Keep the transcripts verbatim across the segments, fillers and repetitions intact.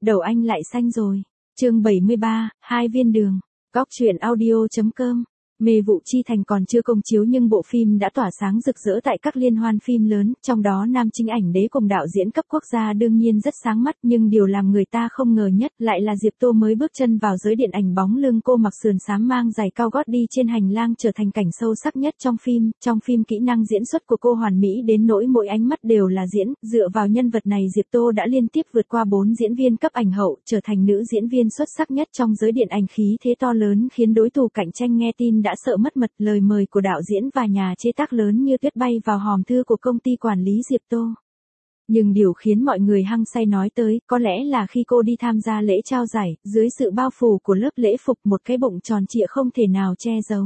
đầu anh lại xanh rồi. Chương bảy mươi ba, hai viên đường. Góc truyện audio chấm com. Mê vụ chi thành còn chưa công chiếu nhưng bộ phim đã tỏa sáng rực rỡ tại các liên hoan phim lớn, trong đó nam chính ảnh đế cùng đạo diễn cấp quốc gia đương nhiên rất sáng mắt, nhưng điều làm người ta không ngờ nhất lại là Diệp Tô mới bước chân vào giới điện ảnh, bóng lưng cô mặc sườn xám mang giày cao gót đi trên hành lang trở thành cảnh sâu sắc nhất trong phim. Trong phim kỹ năng diễn xuất của cô hoàn mỹ đến nỗi mỗi ánh mắt đều là diễn, dựa vào nhân vật này Diệp Tô đã liên tiếp vượt qua bốn diễn viên cấp ảnh hậu, trở thành nữ diễn viên xuất sắc nhất trong giới điện ảnh, khí thế to lớn khiến đối thủ cạnh tranh nghe tin đã sợ mất mật. Lời mời của đạo diễn và nhà chế tác lớn như tuyết bay vào hòm thư của công ty quản lý Diệp Tô. Nhưng điều khiến mọi người hăng say nói tới, có lẽ là khi cô đi tham gia lễ trao giải, dưới sự bao phủ của lớp lễ phục, một cái bụng tròn trịa không thể nào che giấu.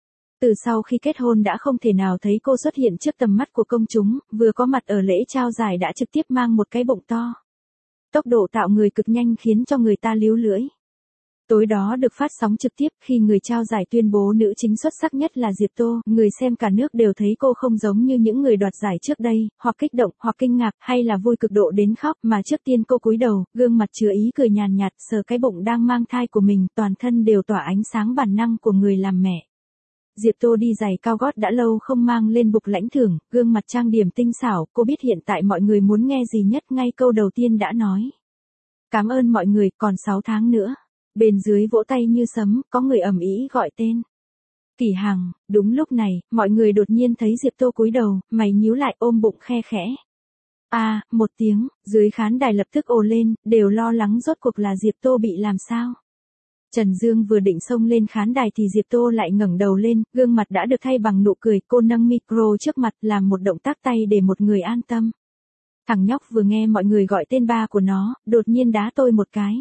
Từ sau khi kết hôn đã không thể nào thấy cô xuất hiện trước tầm mắt của công chúng, vừa có mặt ở lễ trao giải đã trực tiếp mang một cái bụng to. Tốc độ tạo người cực nhanh khiến cho người ta líu lưỡi. Tối đó được phát sóng trực tiếp khi người trao giải tuyên bố nữ chính xuất sắc nhất là Diệp Tô, người xem cả nước đều thấy cô không giống như những người đoạt giải trước đây, hoặc kích động, hoặc kinh ngạc, hay là vui cực độ đến khóc, mà trước tiên cô cúi đầu, gương mặt chứa ý cười nhàn nhạt, sờ cái bụng đang mang thai của mình, toàn thân đều tỏa ánh sáng bản năng của người làm mẹ. Diệp Tô đi giày cao gót đã lâu không mang lên bục lãnh thưởng, gương mặt trang điểm tinh xảo, cô biết hiện tại mọi người muốn nghe gì nhất, ngay câu đầu tiên đã nói. Cảm ơn mọi người, còn sáu tháng nữa. Bên dưới vỗ tay như sấm, có người ầm ĩ gọi tên. Kỳ Hằng. Đúng lúc này, mọi người đột nhiên thấy Diệp Tô cúi đầu, mày nhíu lại ôm bụng khe khẽ. A, à, một tiếng, dưới khán đài lập tức ồ lên, đều lo lắng rốt cuộc là Diệp Tô bị làm sao. Trần Dương vừa định xông lên khán đài thì Diệp Tô lại ngẩng đầu lên, gương mặt đã được thay bằng nụ cười, cô nâng micro trước mặt làm một động tác tay để một người an tâm. Thằng nhóc vừa nghe mọi người gọi tên ba của nó, đột nhiên đá tôi một cái.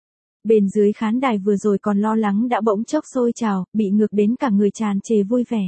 Bên dưới khán đài vừa rồi còn lo lắng đã bỗng chốc sôi trào, bị ngược đến cả người tràn trề vui vẻ.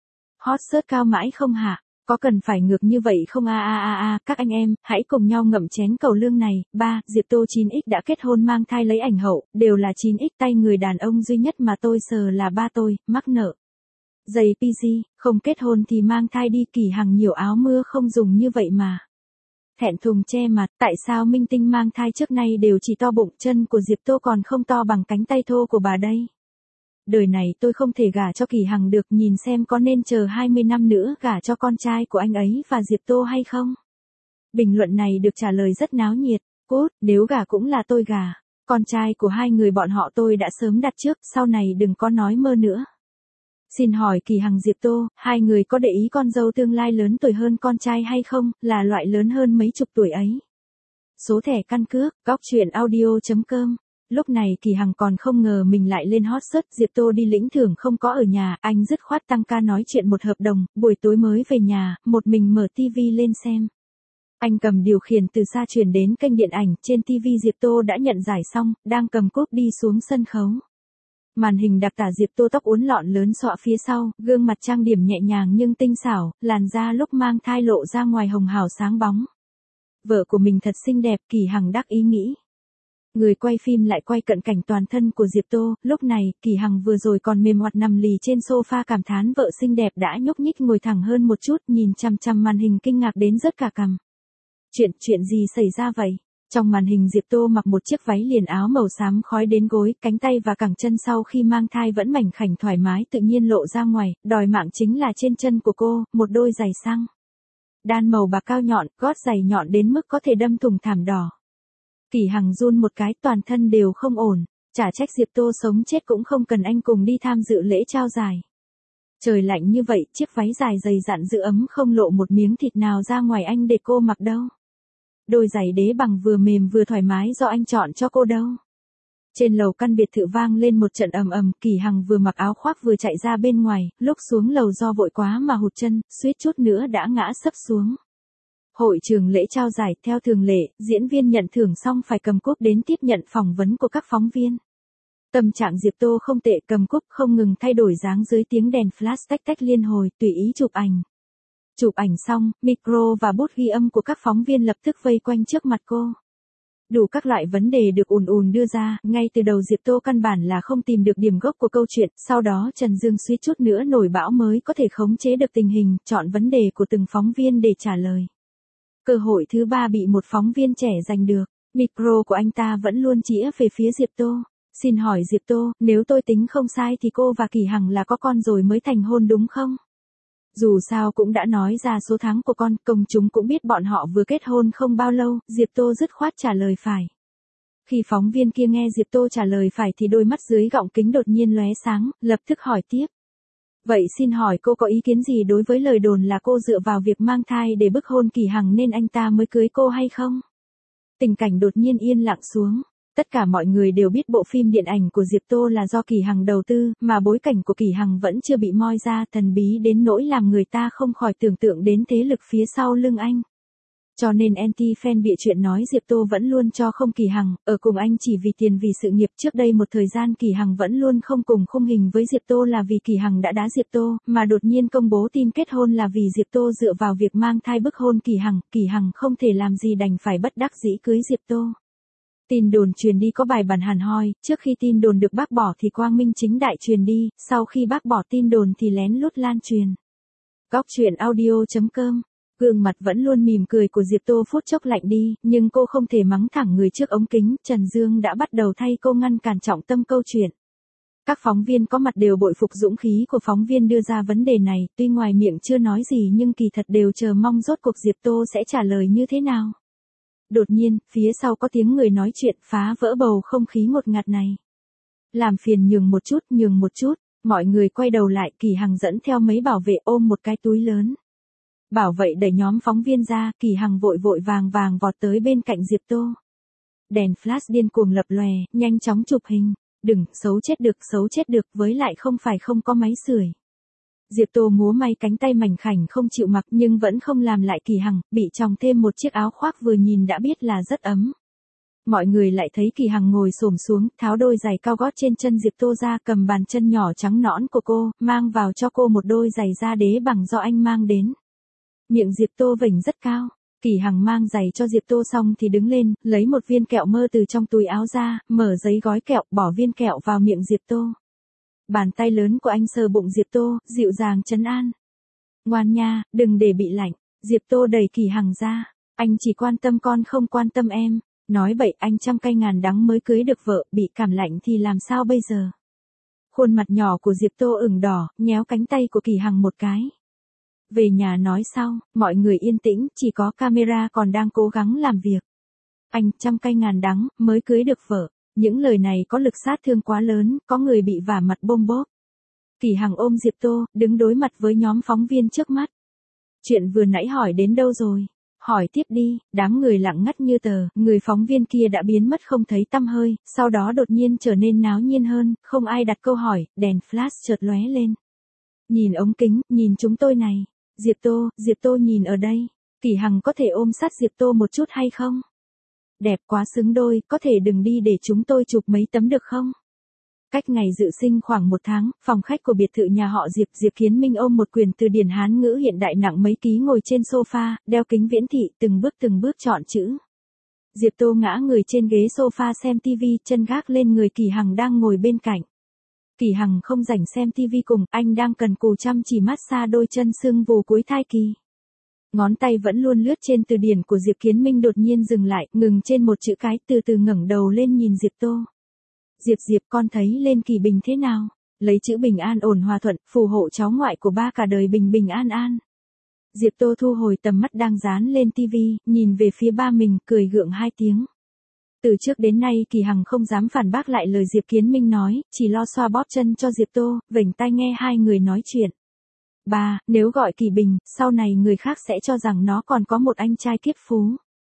Hot search cao mãi không hả? Có cần phải ngược như vậy không a a a a, các anh em, hãy cùng nhau ngậm chén cầu lương này. Ba, Diệp Tô chín x đã kết hôn mang thai lấy ảnh hậu, đều là chín x, tay người đàn ông duy nhất mà tôi sờ là ba tôi, mắc nợ. Giày pê giê, không kết hôn thì mang thai đi, Kỳ Hằng nhiều áo mưa không dùng như vậy mà. Thẹn thùng che mặt, tại sao minh tinh mang thai trước nay đều chỉ to bụng, chân của Diệp Tô còn không to bằng cánh tay thô của bà đây. Đời này tôi không thể gả cho Kỳ Hằng được, nhìn xem có nên chờ hai mươi năm nữa gả cho con trai của anh ấy và Diệp Tô hay không? Bình luận này được trả lời rất náo nhiệt. Cốt, nếu gả cũng là tôi gả. Con trai của hai người bọn họ tôi đã sớm đặt trước, sau này đừng có nói mơ nữa. Xin hỏi Kỳ Hằng Diệp Tô, hai người có để ý con dâu tương lai lớn tuổi hơn con trai hay không, là loại lớn hơn mấy chục tuổi ấy? Số thẻ căn cước, góc truyện audio chấm com. Lúc này Kỳ Hằng còn không ngờ mình lại lên hot search, Diệp Tô đi lĩnh thưởng không có ở nhà, anh dứt khoát tăng ca nói chuyện một hợp đồng, buổi tối mới về nhà, một mình mở tivi lên xem. Anh cầm điều khiển từ xa chuyển đến kênh điện ảnh, trên tivi Diệp Tô đã nhận giải xong, đang cầm cúp đi xuống sân khấu. Màn hình đặc tả Diệp Tô tóc uốn lọn lớn xõa phía sau, gương mặt trang điểm nhẹ nhàng nhưng tinh xảo, làn da lúc mang thai lộ ra ngoài hồng hào sáng bóng. Vợ của mình thật xinh đẹp, Kỳ Hằng đắc ý nghĩ. Người quay phim lại quay cận cảnh toàn thân của Diệp Tô, lúc này, Kỳ Hằng vừa rồi còn mềm oặt nằm lì trên sofa cảm thán vợ xinh đẹp đã nhúc nhích ngồi thẳng hơn một chút, nhìn chằm chằm màn hình kinh ngạc đến rớt cả cằm. Chuyện, chuyện gì xảy ra vậy? Trong màn hình Diệp Tô mặc một chiếc váy liền áo màu xám khói đến gối, cánh tay và cẳng chân sau khi mang thai vẫn mảnh khảnh thoải mái tự nhiên lộ ra ngoài, đòi mạng chính là trên chân của cô, một đôi giày xăng đan màu bạc cao nhọn, gót giày nhọn đến mức có thể đâm thủng thảm đỏ. Kỳ Hằng run một cái, toàn thân đều không ổn, chả trách Diệp Tô sống chết cũng không cần anh cùng đi tham dự lễ trao giải. Trời lạnh như vậy, chiếc váy dài dày dặn giữ ấm không lộ một miếng thịt nào ra ngoài anh để cô mặc đâu. Đôi giày đế bằng vừa mềm vừa thoải mái do anh chọn cho cô đâu. Trên lầu căn biệt thự vang lên một trận ầm ầm, Kỳ Hằng vừa mặc áo khoác vừa chạy ra bên ngoài, lúc xuống lầu do vội quá mà hụt chân, suýt chút nữa đã ngã sấp xuống. Hội trường lễ trao giải, theo thường lệ, diễn viên nhận thưởng xong phải cầm cúp đến tiếp nhận phỏng vấn của các phóng viên. Tâm trạng Diệp Tô không tệ, cầm cúp không ngừng thay đổi dáng dưới tiếng đèn flash tách tách liên hồi, tùy ý chụp ảnh. Chụp ảnh xong, micro và bút ghi âm của các phóng viên lập tức vây quanh trước mặt cô. Đủ các loại vấn đề được ùn ùn đưa ra, ngay từ đầu Diệp Tô căn bản là không tìm được điểm gốc của câu chuyện, sau đó Trần Dương suýt chút nữa nổi bão mới có thể khống chế được tình hình, chọn vấn đề của từng phóng viên để trả lời. Cơ hội thứ ba bị một phóng viên trẻ giành được. Micro của anh ta vẫn luôn chĩa về phía Diệp Tô. Xin hỏi Diệp Tô, nếu tôi tính không sai thì cô và Kỳ Hằng là có con rồi mới thành hôn đúng không? Dù sao cũng đã nói ra số tháng của con, công chúng cũng biết bọn họ vừa kết hôn không bao lâu, Diệp Tô dứt khoát trả lời phải. Khi phóng viên kia nghe Diệp Tô trả lời phải thì đôi mắt dưới gọng kính đột nhiên lóe sáng, lập tức hỏi tiếp. Vậy xin hỏi cô có ý kiến gì đối với lời đồn là cô dựa vào việc mang thai để bức hôn Kỳ Hằng nên anh ta mới cưới cô hay không? Tình cảnh đột nhiên yên lặng xuống. Tất cả mọi người đều biết bộ phim điện ảnh của Diệp Tô là do Kỳ Hằng đầu tư, mà bối cảnh của Kỳ Hằng vẫn chưa bị moi ra, thần bí đến nỗi làm người ta không khỏi tưởng tượng đến thế lực phía sau lưng anh. Cho nên anti-fan bịa chuyện nói Diệp Tô vẫn luôn cho không Kỳ Hằng, ở cùng anh chỉ vì tiền vì sự nghiệp. Trước đây một thời gian Kỳ Hằng vẫn luôn không cùng khung hình với Diệp Tô là vì Kỳ Hằng đã đá Diệp Tô, mà đột nhiên công bố tin kết hôn là vì Diệp Tô dựa vào việc mang thai bức hôn Kỳ Hằng, Kỳ Hằng không thể làm gì đành phải bất đắc dĩ cưới Diệp Tô. Tin đồn truyền đi có bài bản hẳn hoi, trước khi tin đồn được bác bỏ thì quang minh chính đại truyền đi, sau khi bác bỏ tin đồn thì lén lút lan truyền. Góc truyện audio chấm com. Gương mặt vẫn luôn mỉm cười của Diệp Tô phút chốc lạnh đi, nhưng cô không thể mắng thẳng người trước ống kính, Trần Dương đã bắt đầu thay cô ngăn cản trọng tâm câu chuyện. Các phóng viên có mặt đều bội phục dũng khí của phóng viên đưa ra vấn đề này, tuy ngoài miệng chưa nói gì nhưng kỳ thật đều chờ mong rốt cuộc Diệp Tô sẽ trả lời như thế nào. Đột nhiên, phía sau có tiếng người nói chuyện phá vỡ bầu không khí ngột ngạt này. Làm phiền nhường một chút, nhường một chút, mọi người quay đầu lại, Kỳ Hằng dẫn theo mấy bảo vệ ôm một cái túi lớn. Bảo vậy đẩy nhóm phóng viên ra, Kỳ Hằng vội vội vàng vàng vọt tới bên cạnh Diệp Tô. Đèn flash điên cuồng lập lòe, nhanh chóng chụp hình. Đừng, xấu chết được, xấu chết được, với lại không phải không có máy sưởi. Diệp Tô múa may cánh tay mảnh khảnh không chịu mặc nhưng vẫn không làm lại Kỳ Hằng, bị chồng thêm một chiếc áo khoác vừa nhìn đã biết là rất ấm. Mọi người lại thấy Kỳ Hằng ngồi xổm xuống, tháo đôi giày cao gót trên chân Diệp Tô ra, cầm bàn chân nhỏ trắng nõn của cô, mang vào cho cô một đôi giày da đế bằng do anh mang đến. Miệng Diệp Tô vểnh rất cao. Kỳ Hằng mang giày cho Diệp Tô xong thì đứng lên, lấy một viên kẹo mơ từ trong túi áo ra, mở giấy gói kẹo, bỏ viên kẹo vào miệng Diệp Tô. Bàn tay lớn của anh sờ bụng Diệp Tô, dịu dàng trấn an. Ngoan nha, đừng để bị lạnh. Diệp Tô đẩy Kỳ Hằng ra. Anh chỉ quan tâm con không quan tâm em. Nói bậy, anh trăm cay ngàn đắng mới cưới được vợ, bị cảm lạnh thì làm sao bây giờ? Khuôn mặt nhỏ của Diệp Tô ửng đỏ, nhéo cánh tay của Kỳ Hằng một cái. Về nhà nói sau, mọi người yên tĩnh, chỉ có camera còn đang cố gắng làm việc. Anh trăm cay ngàn đắng, mới cưới được vợ. Những lời này có lực sát thương quá lớn, có người bị vả mặt bôm bốp. Kỳ Hằng ôm Diệp Tô, đứng đối mặt với nhóm phóng viên trước mắt. Chuyện vừa nãy hỏi đến đâu rồi? Hỏi tiếp đi, đám người lặng ngắt như tờ, người phóng viên kia đã biến mất không thấy tăm hơi, sau đó đột nhiên trở nên náo nhiên hơn, không ai đặt câu hỏi, đèn flash chợt lóe lên. Nhìn ống kính, nhìn chúng tôi này. Diệp Tô, Diệp Tô nhìn ở đây. Kỳ Hằng có thể ôm sát Diệp Tô một chút hay không? Đẹp quá xứng đôi, có thể đừng đi để chúng tôi chụp mấy tấm được không? Cách ngày dự sinh khoảng một tháng, phòng khách của biệt thự nhà họ Diệp, Diệp Kiến Minh ôm một quyển từ điển Hán ngữ hiện đại nặng mấy ký ngồi trên sofa, đeo kính viễn thị, từng bước từng bước chọn chữ. Diệp Tô ngã người trên ghế sofa xem tivi, chân gác lên người Kỳ Hằng đang ngồi bên cạnh. Kỳ Hằng không rảnh xem tivi cùng, anh đang cần cù chăm chỉ massage đôi chân sưng vù cuối thai kỳ. Ngón tay vẫn luôn lướt trên từ điển của Diệp Kiến Minh đột nhiên dừng lại, ngừng trên một chữ cái, từ từ ngẩng đầu lên nhìn Diệp Tô. Diệp Diệp con thấy lên kỳ bình thế nào? Lấy chữ bình an ổn hòa thuận, phù hộ cháu ngoại của ba cả đời bình bình an an. Diệp Tô thu hồi tầm mắt đang dán lên tivi, nhìn về phía ba mình, cười gượng hai tiếng. Từ trước đến nay Kỳ Hằng không dám phản bác lại lời Diệp Kiến Minh nói, chỉ lo xoa bóp chân cho Diệp Tô, vểnh tai nghe hai người nói chuyện. Ba, nếu gọi Kỳ Bình, sau này người khác sẽ cho rằng nó còn có một anh trai kiếp phú.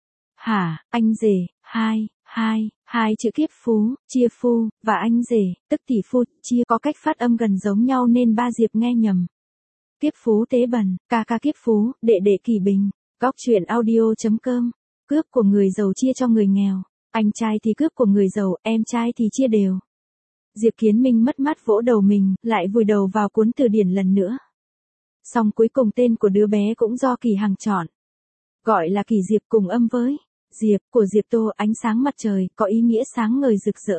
Hả, anh rể, hai, hai, hai chữ kiếp phú, chia phu, và anh rể, tức tỷ phu, chia có cách phát âm gần giống nhau nên ba Diệp nghe nhầm. Kiếp phú tế bần, ca ca kiếp phú, đệ đệ Kỳ Bình, góc truyện audio chấm com, cướp của người giàu chia cho người nghèo. Anh trai thì cướp của người giàu, em trai thì chia đều. Diệp Kiến Minh mất mát vỗ đầu mình, lại vùi đầu vào cuốn từ điển lần nữa. Xong cuối cùng tên của đứa bé cũng do Kỳ Hằng chọn. Gọi là Kỳ Diệp cùng âm với Diệp của Diệp Tô, ánh sáng mặt trời, có ý nghĩa sáng ngời rực rỡ.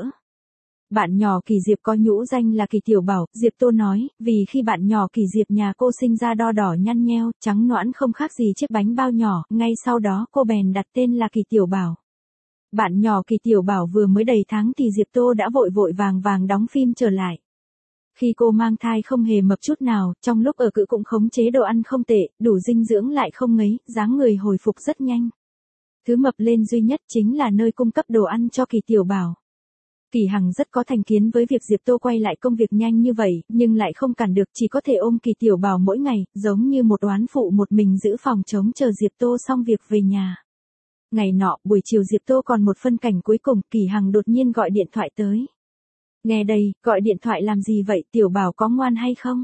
Bạn nhỏ Kỳ Diệp có nhũ danh là Kỳ Tiểu Bảo, Diệp Tô nói, vì khi bạn nhỏ Kỳ Diệp nhà cô sinh ra đo đỏ nhăn nheo, trắng nõn không khác gì chiếc bánh bao nhỏ, ngay sau đó cô bèn đặt tên là Kỳ Tiểu Bảo. Bạn nhỏ Kỳ Tiểu Bảo vừa mới đầy tháng thì Diệp Tô đã vội vội vàng vàng đóng phim trở lại. Khi cô mang thai không hề mập chút nào, trong lúc ở cữ cũng khống chế đồ ăn không tệ, đủ dinh dưỡng lại không ngấy, dáng người hồi phục rất nhanh. Thứ mập lên duy nhất chính là nơi cung cấp đồ ăn cho Kỳ Tiểu Bảo. Kỳ Hằng rất có thành kiến với việc Diệp Tô quay lại công việc nhanh như vậy, nhưng lại không cản được, chỉ có thể ôm Kỳ Tiểu Bảo mỗi ngày, giống như một oán phụ một mình giữ phòng trống chờ Diệp Tô xong việc về nhà. Ngày nọ, buổi chiều Diệp Tô còn một phân cảnh cuối cùng, Kỳ Hằng đột nhiên gọi điện thoại tới. Nghe đây, gọi điện thoại làm gì vậy, Tiểu Bảo có ngoan hay không?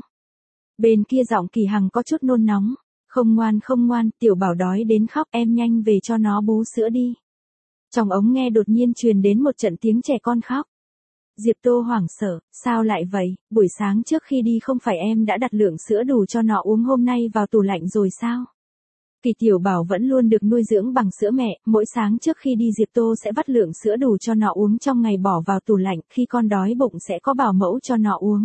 Bên kia giọng Kỳ Hằng có chút nôn nóng. Không ngoan không ngoan, Tiểu Bảo đói đến khóc, em nhanh về cho nó bú sữa đi. Trong ống nghe đột nhiên truyền đến một trận tiếng trẻ con khóc. Diệp Tô hoảng sợ, sao lại vậy, buổi sáng trước khi đi không phải em đã đặt lượng sữa đủ cho nó uống hôm nay vào tủ lạnh rồi sao? Kỳ Tiểu Bảo vẫn luôn được nuôi dưỡng bằng sữa mẹ, mỗi sáng trước khi đi Diệp Tô sẽ vắt lượng sữa đủ cho nó uống trong ngày bỏ vào tủ lạnh, khi con đói bụng sẽ có bảo mẫu cho nó uống.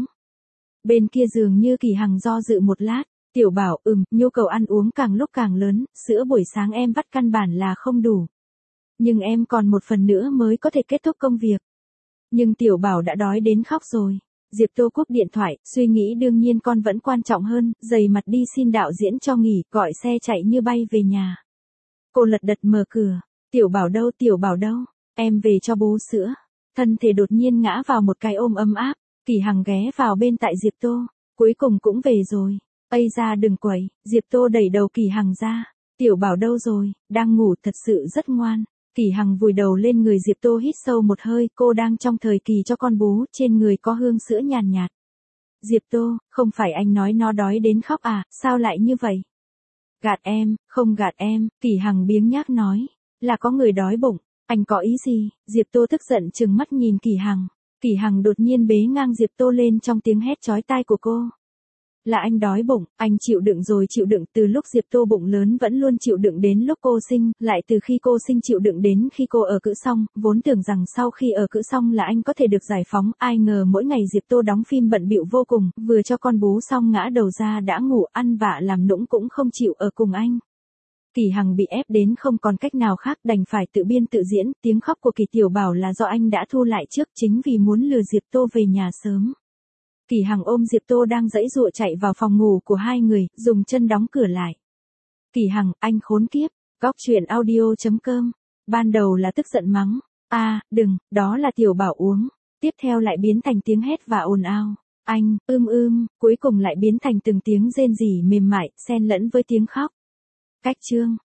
Bên kia dường như Kỳ Hằng do dự một lát, Tiểu Bảo, ừm, nhu cầu ăn uống càng lúc càng lớn, sữa buổi sáng em vắt căn bản là không đủ. Nhưng em còn một phần nữa mới có thể kết thúc công việc. Nhưng Tiểu Bảo đã đói đến khóc rồi. Diệp Tô cúp điện thoại, suy nghĩ đương nhiên con vẫn quan trọng hơn, dày mặt đi xin đạo diễn cho nghỉ, gọi xe chạy như bay về nhà. Cô lật đật mở cửa, Tiểu Bảo đâu, Tiểu Bảo đâu, em về cho bú sữa. Thân thể đột nhiên ngã vào một cái ôm ấm áp, Kỳ Hằng ghé vào bên tại Diệp Tô, cuối cùng cũng về rồi. Ây ra đừng quẩy, Diệp Tô đẩy đầu Kỳ Hằng ra. Tiểu Bảo đâu rồi, đang ngủ thật sự rất ngoan. Kỳ Hằng vùi đầu lên người Diệp Tô hít sâu một hơi, cô đang trong thời kỳ cho con bú, trên người có hương sữa nhàn nhạt, nhạt. Diệp Tô, không phải anh nói nó đói đến khóc à, sao lại như vậy? Gạt em, không gạt em, Kỳ Hằng biếng nhác nói, là có người đói bụng, anh có ý gì? Diệp Tô tức giận trừng mắt nhìn Kỳ Hằng. Kỳ Hằng đột nhiên bế ngang Diệp Tô lên trong tiếng hét chói tai của cô. Là anh đói bụng, anh chịu đựng rồi chịu đựng, từ lúc Diệp Tô bụng lớn vẫn luôn chịu đựng đến lúc cô sinh, lại từ khi cô sinh chịu đựng đến khi cô ở cữ xong, vốn tưởng rằng sau khi ở cữ xong là anh có thể được giải phóng, ai ngờ mỗi ngày Diệp Tô đóng phim bận bịu vô cùng, vừa cho con bú xong ngã đầu ra đã ngủ, ăn vạ làm nũng cũng không chịu ở cùng anh. Kỳ Hằng bị ép đến không còn cách nào khác, đành phải tự biên tự diễn, tiếng khóc của Kỳ Tiểu Bảo là do anh đã thu lại trước, chính vì muốn lừa Diệp Tô về nhà sớm. Kỳ Hằng ôm Diệp Tô đang giãy giụa chạy vào phòng ngủ của hai người, dùng chân đóng cửa lại. Kỳ Hằng, anh khốn kiếp, góc truyện audio chấm com. Ban đầu là tức giận mắng, a, à, đừng, đó là Tiểu Bảo uống. Tiếp theo lại biến thành tiếng hét và ồn ào. Anh, ưm ưm, cuối cùng lại biến thành từng tiếng rên rỉ mềm mại, xen lẫn với tiếng khóc. Cách chương